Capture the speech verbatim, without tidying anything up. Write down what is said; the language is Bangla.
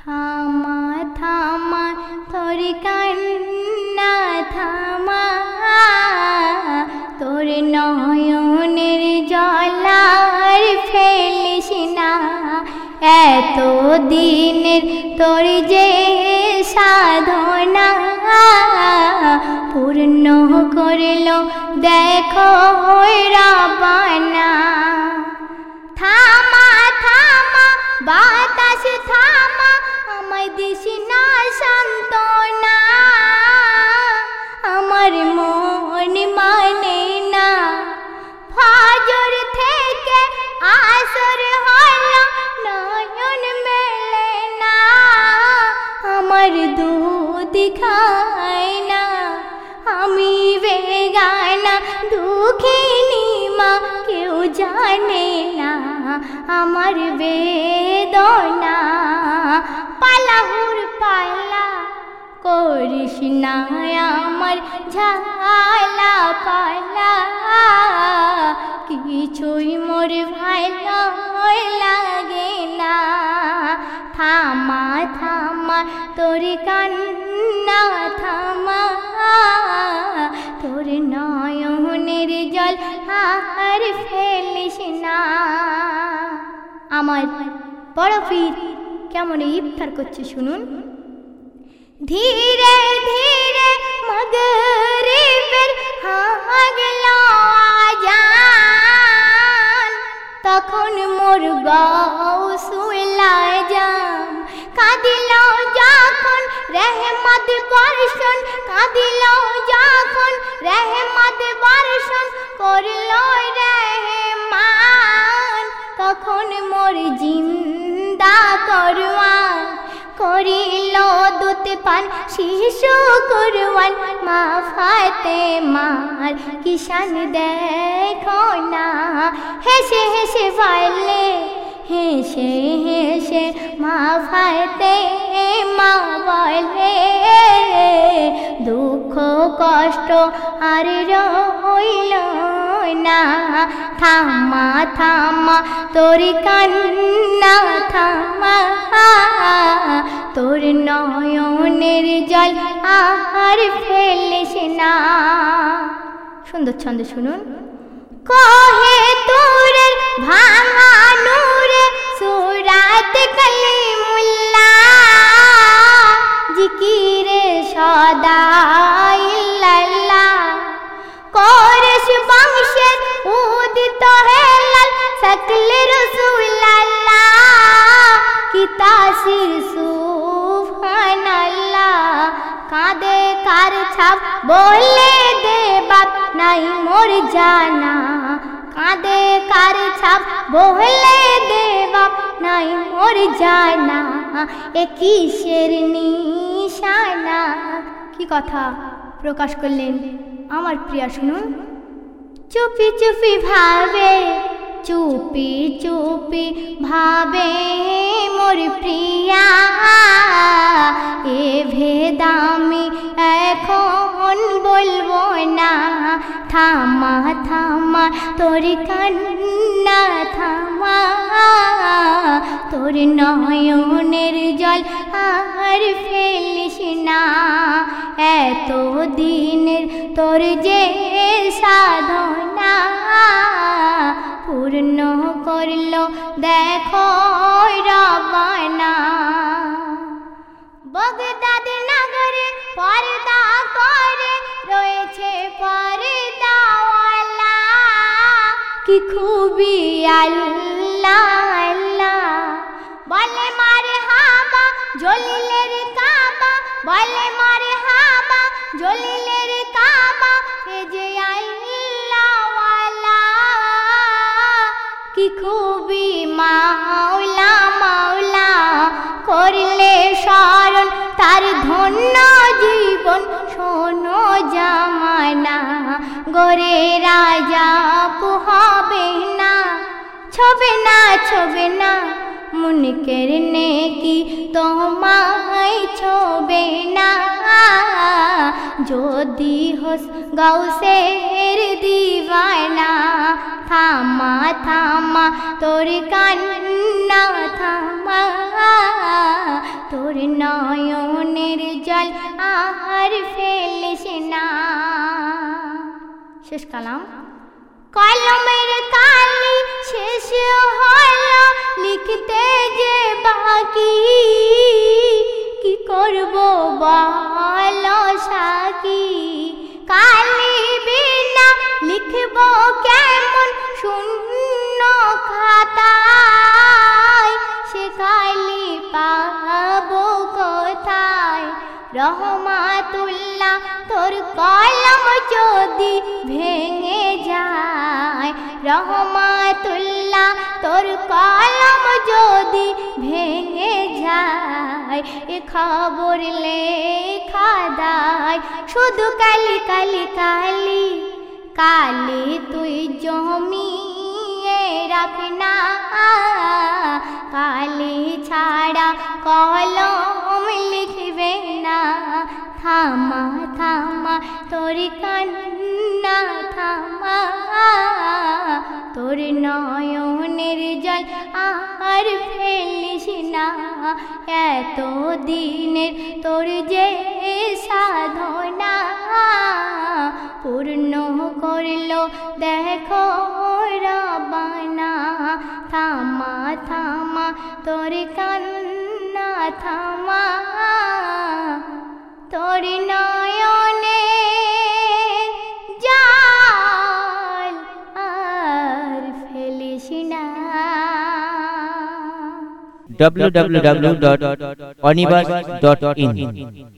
থামা থামা তোর কান্না থামা, তোর নয়নের জলার ফেলিস না। এত দিনের তোর যে সাধনা পূর্ণ করল দেখো রাবানা। থামা থামা বাতাস থামা, আমায় দিস না সান্ত্বনা। আমার মন মানে না ফজর থেকে আসর হলো নয়ন মেলে না। আমার দুধ খায় না আমি বেগানা, দুঃখিনী মা কেউ জানে না আমার বেদনা। পালাহুর পালা করিস না আমার ঝালা পালা, কিছুই মোর ভালো লাগে না। থামা থামা তোর কান্না থামা, তোর নয়নের জল আর ফেলিস না। আমার বড় পীর কেমন ইফতার করছে শুনুন। ধীরে ধীরে মাগরিবের হলো আযান, তখন মোর গাউসুল্লাহ জাম কাঁদিল যখন রহমত বর্ষণ, কাঁদিল যখন রহমত বর্ষণ করল রহমান। তখন মোর জিন্দা করওয়ান করিল দুধ পান শিশু কুরবান। মা ফাতেমার কিষান দেখো না, হেসে হেসে বলে হেসে হেসে মা ফাতেমা বলে, দুঃখ কষ্ট আর রইল না। থামা থামা তোর কান্না থামা, তোর নয়নের জল আর ফেলিস না। সুন্দর ছন্দ শুনুন। কহে তোরের ভাঙা নূরে সুরাত কালিমুল্লাহ, জিকিরে সদা ইল্লাল্লাহ। কোরেশ বংশের উদিত হেলাল সকল রাসূলুল্লাহ, কি তাসির সুবহানাল্লাহ। কাঁদে কার ছাপ বলে দে বাপ নাই মোর জানা, কাঁদে কার ছাপ বলে দে বাপ নাই মোর জানা। এ কিসের নিশানা, কি কথা প্রকাশ করলেন আমার প্রিয়া শুনুন। চুপি চুপি ভাবে চুপি চুপি ভাবে মোর প্রিয়া, এ ভেদ আমি এখন বলবো না। থামা থামা তোর কান্না থামা, তোর নয়নের জল আর ফেলিস না। এত দিনের তোর যে সাধনা পূর্ণ করল দেখো রাবানা। বগদাদ নগরে পর্দা করে রয়েছে পর্দাওয়ালা, কি খুবই আল্লাহ আল্লাহ। বলে মারে হাবা জলিলের কাবা, বলে মারে হাবা জলিলের কাবা, এ যে আল্লাহওয়ালা, কি খুবই মাওলা মাওলা। করলে স্মরণ তার ধন্য জীবন শোনো জামানা, গোরে রাজা হবে না ছবে না ছবে না। মুনকের নেকি তোমায় ছোবে না, যদি হোস গাউসের দিওয়ানা। থামা থামা তোর কান্না থামা, তোর নয়নের জল আর ফেলিস না। শেষ কালাম। কলমের কালি শেষ হলো লিখতে যে বাকি, কি করব বল সাকি। কালি বিনা লিখব কেমন শূন্য খাতায়, সে কালি পাবো কোথায়। রহমাতুল্লাহ তোর কলম যদি ভেঙে যায়, রহমাতুল্লাহ তোর কলম যদি ভেঙে যায়, এ খবর লেখা দায় শুধু কালি কালি কালি। কালি তুই জমিয়ে রাখ না, কালি ছাড়া কলম লিখবে না। থামা থামা তোর কান্না থামা, তোর নয়নের জল আর ফেলিস না। এত দিনের তোর যে সাধনা পূর্ণ করলো দেখো রবানা। থামা থামা তোর কান্না থামা, তোর নয়নে জল আর ফেলিস না। ডাব্লিউ ডাব্লিউ ডাব্লিউ ডট অনিবাস ডট ইন